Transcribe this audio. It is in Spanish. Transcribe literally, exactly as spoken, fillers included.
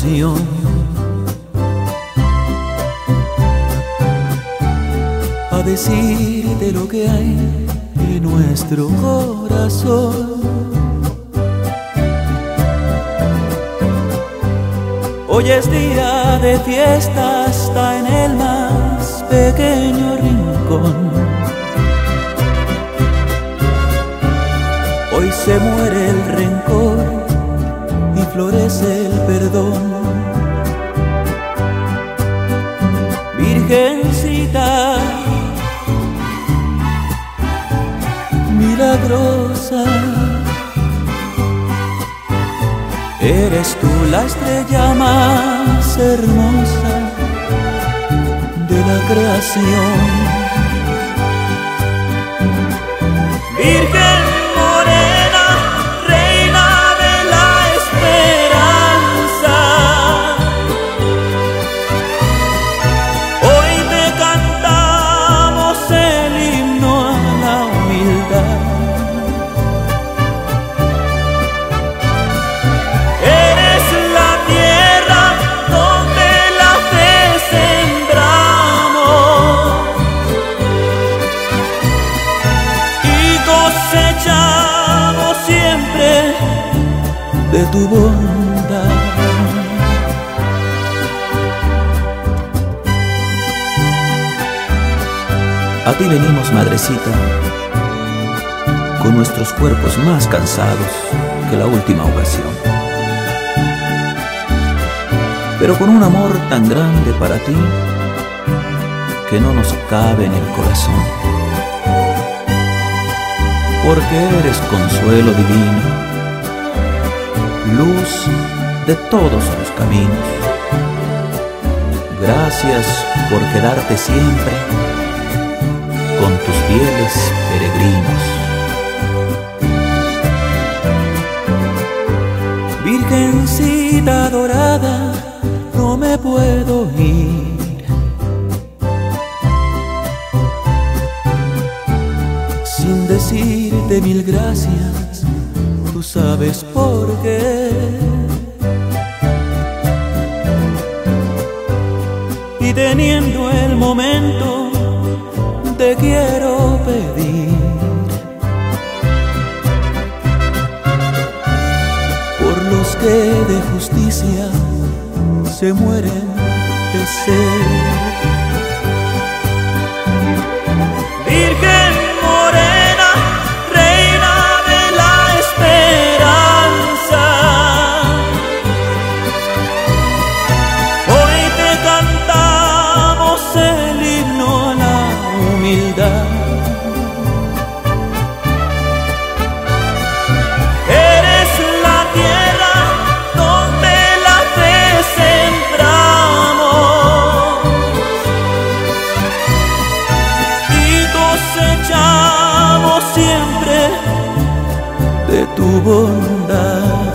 canción. A decirte lo que hay en nuestro corazón. Hoy es día de fiesta hasta en el más pequeño rincón. Hoy se muere el rencor y florece el perdón. Virgencita milagrosa, eres tú la estrella más hermosa de la creación. Virgen morena, reina de la esperanza, hoy te cantamos el himno a la humildad. Cosechamos siempre de tu bondad. A ti venimos, madrecita, con nuestros cuerpos más cansados que la última ocasión, pero con un amor tan grande para ti que no nos cabe en el corazón. Porque eres consuelo divino, luz de todos los caminos. Gracias por quedarte siempre con tus fieles peregrinos. Virgencita dorada, no me puedo ir sin decirte mil gracias, tú sabes por qué. Y teniendo el momento, te quiero pedir por los que de justicia se mueren de sed. Virgen morena, reina de la esperanza, hoy te cantamos el himno a la humildad. Eres la tierra donde la fe sembramos y cosechamos siempre de tu bondad.